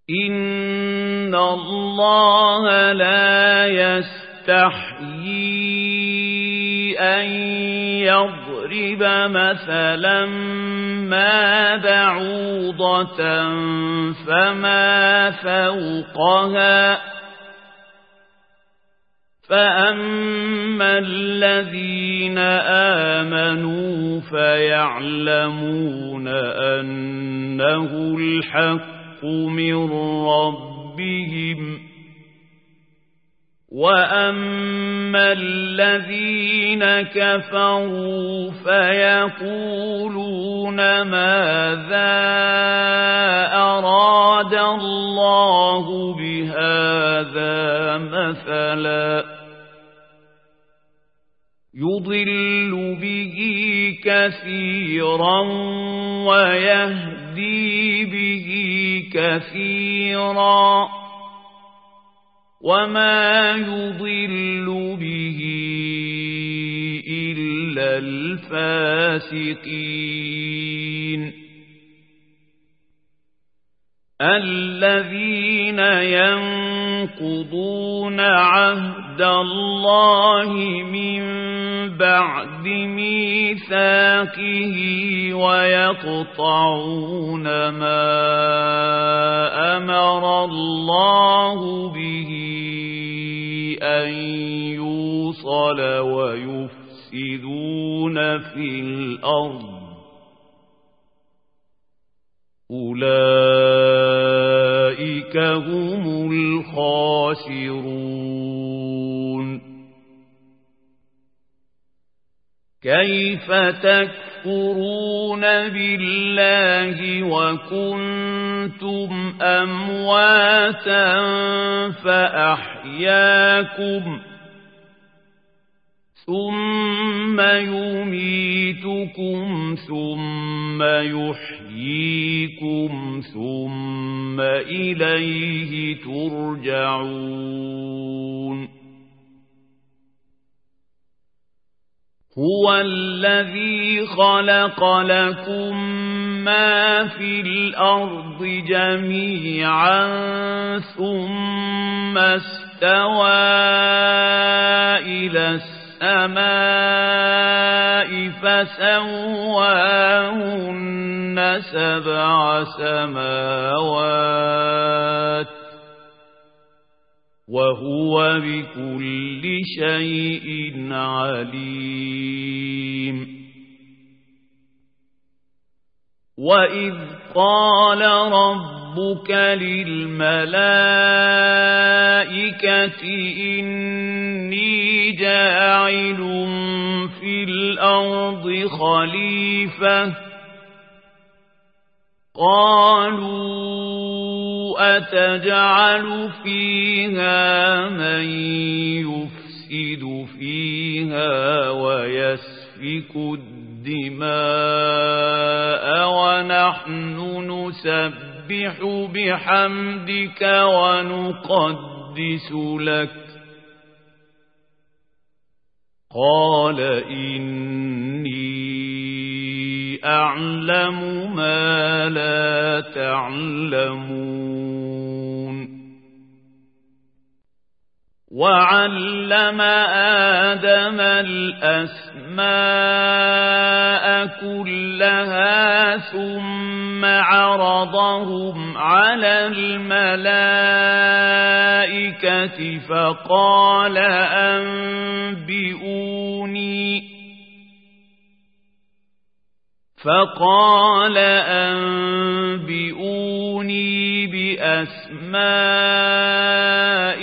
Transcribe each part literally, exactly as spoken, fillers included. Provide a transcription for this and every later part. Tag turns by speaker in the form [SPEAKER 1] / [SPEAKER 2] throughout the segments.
[SPEAKER 1] إن الله لا يستحيي أن يضرب مثلا ما بعوضة فما فوقها فأما الذين آمنوا فيعلمون أنه الحق من ربهم وأما الذين كفروا فيقولون ماذا أراد الله بهذا مثلا يضل به كثيرا ويهدي به كثيرا وما يضل به إلا الفاسقين الذين ينقضون عهد الله من بعد ميثاقه ويقطعون ما أمر الله به أن يوصل ويفسدون في الأرض أولئك هم الخاسرون كيف تكفرون بالله وكنتم أمواتا فأحياكم ثم يميتكم ثم يحييكم ثم إليه ترجعون هو الذي خلق لكم ما في الأرض جميعا ثم استوى إلى السماء فسواهن سبع سماوات وهو بكل شيء عليم وإذ قال ربك للملائكة إني جاعل في الأرض خليفة قالوا أتجعل فيها من يفسد فيها ويسفك الدماء ونحن نسبح بحمدك ونقدس لك قال إني أعلم ما لا تعلمون وعلم آدم الأسماء كلها ثم عرضهم على الملائكة فقال أنبئوني فقال أنبئوني بأسماء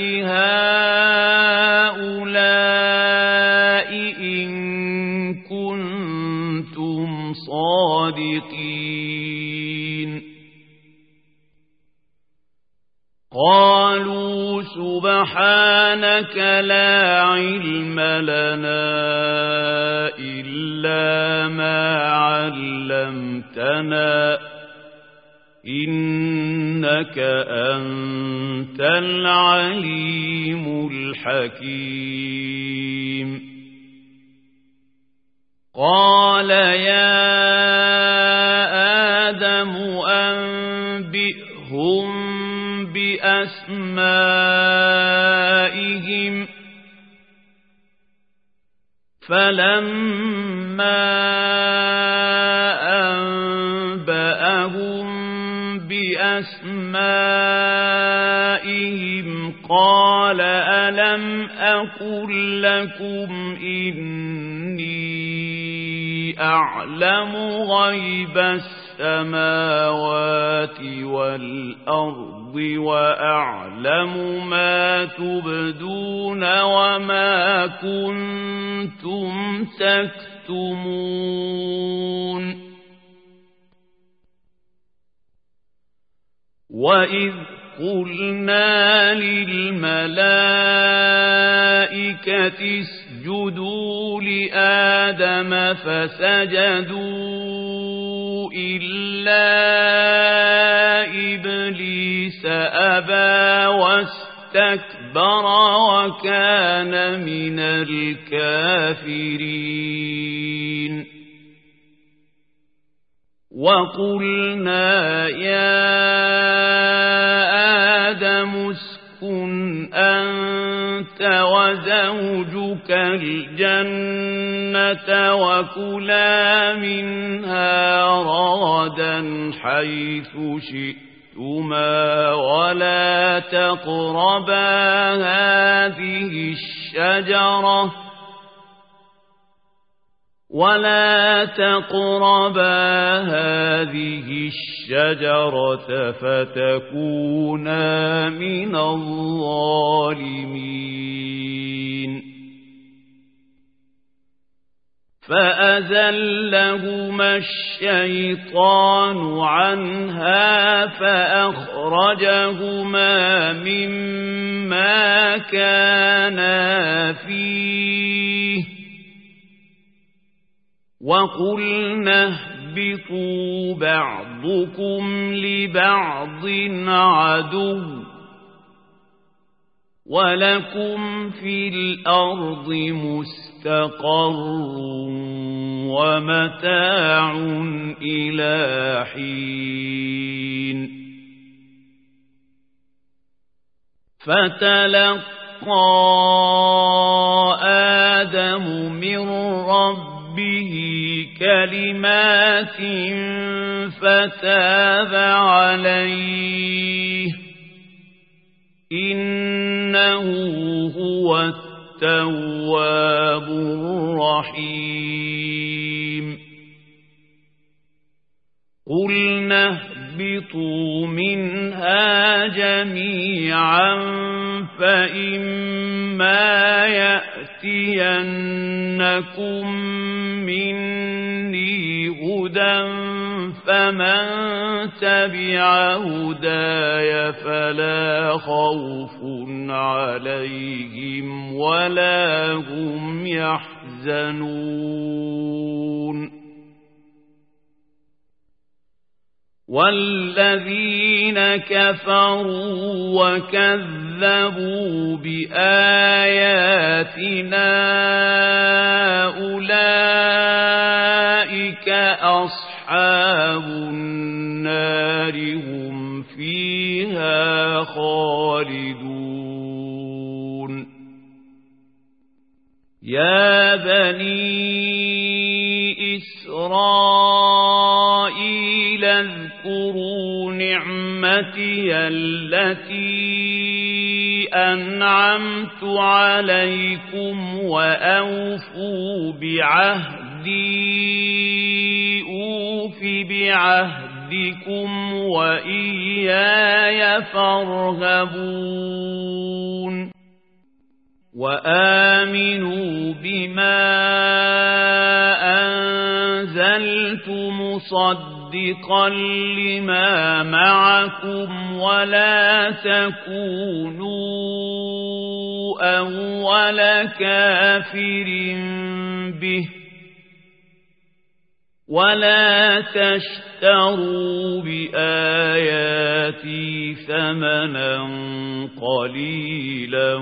[SPEAKER 1] هؤلاء إن كنتم صادقين قالوا سبحانك لا علم لنا إلا ما علمتنا إنك أنت العليم الحكيم قال يا آدم أنبئهم بأسمائهم فلما أنبأهم بأسمائهم قال ألم أقل لكم إني أعلم غيب السماوات والأرض وأعلم ما تبدون وما كنتم تكتمون وإذ قلنا للملائكة اسجدوا لآدم فسجدوا إلا إبليس أبى واستكبر وكان من الكافرين وقلنا يا آدم اسكن أنت وزوجك الجنة وكلا منها رغدا حيث شئتما ولا تقربا هذه الشجرة ولا تقربا هذه الشجرة فتكونا من الظالمين فأزلهما الشيطان عنها فأخرجهما مما كانا فيه وقلنا اهبطوا بعضكم لبعض عدو ولكم في الأرض مستقر ومتاع إلى حين فتلقى آدم من ربه به كلمات فتاب عليه إنه هو التواب الرحيم قلنا اهبطوا منها جميعا فإما يأتينكم مني هدى فمن تبع هداي فلا خوف عليهم ولا هم يحزنون والذين كفروا وكذبوا بآياتنا أولئك أصحاب النار هم فيها خالدون يا بني إسرائيل اذكروا نعمتي التي أنعمت عليكم وأوفوا بعهدي أوف بعهدكم وإياي فارهبون وآمنوا بما أنزلت مصدقا لما معكم ولا تكونوا أول كافر به ولا تشتروا بآياتي ثمنا قليلا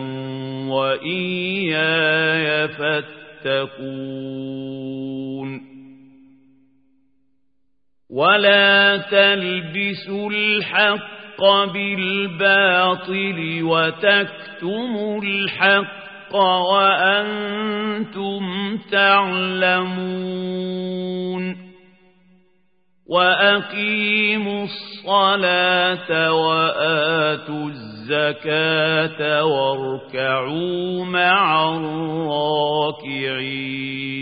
[SPEAKER 1] وإياي فاتقون ولا تلبسوا الحق بالباطل وتكتموا الحق وأنتم تعلمون وأقيموا الصلاة وآتوا الزكاة واركعوا مع الراكعين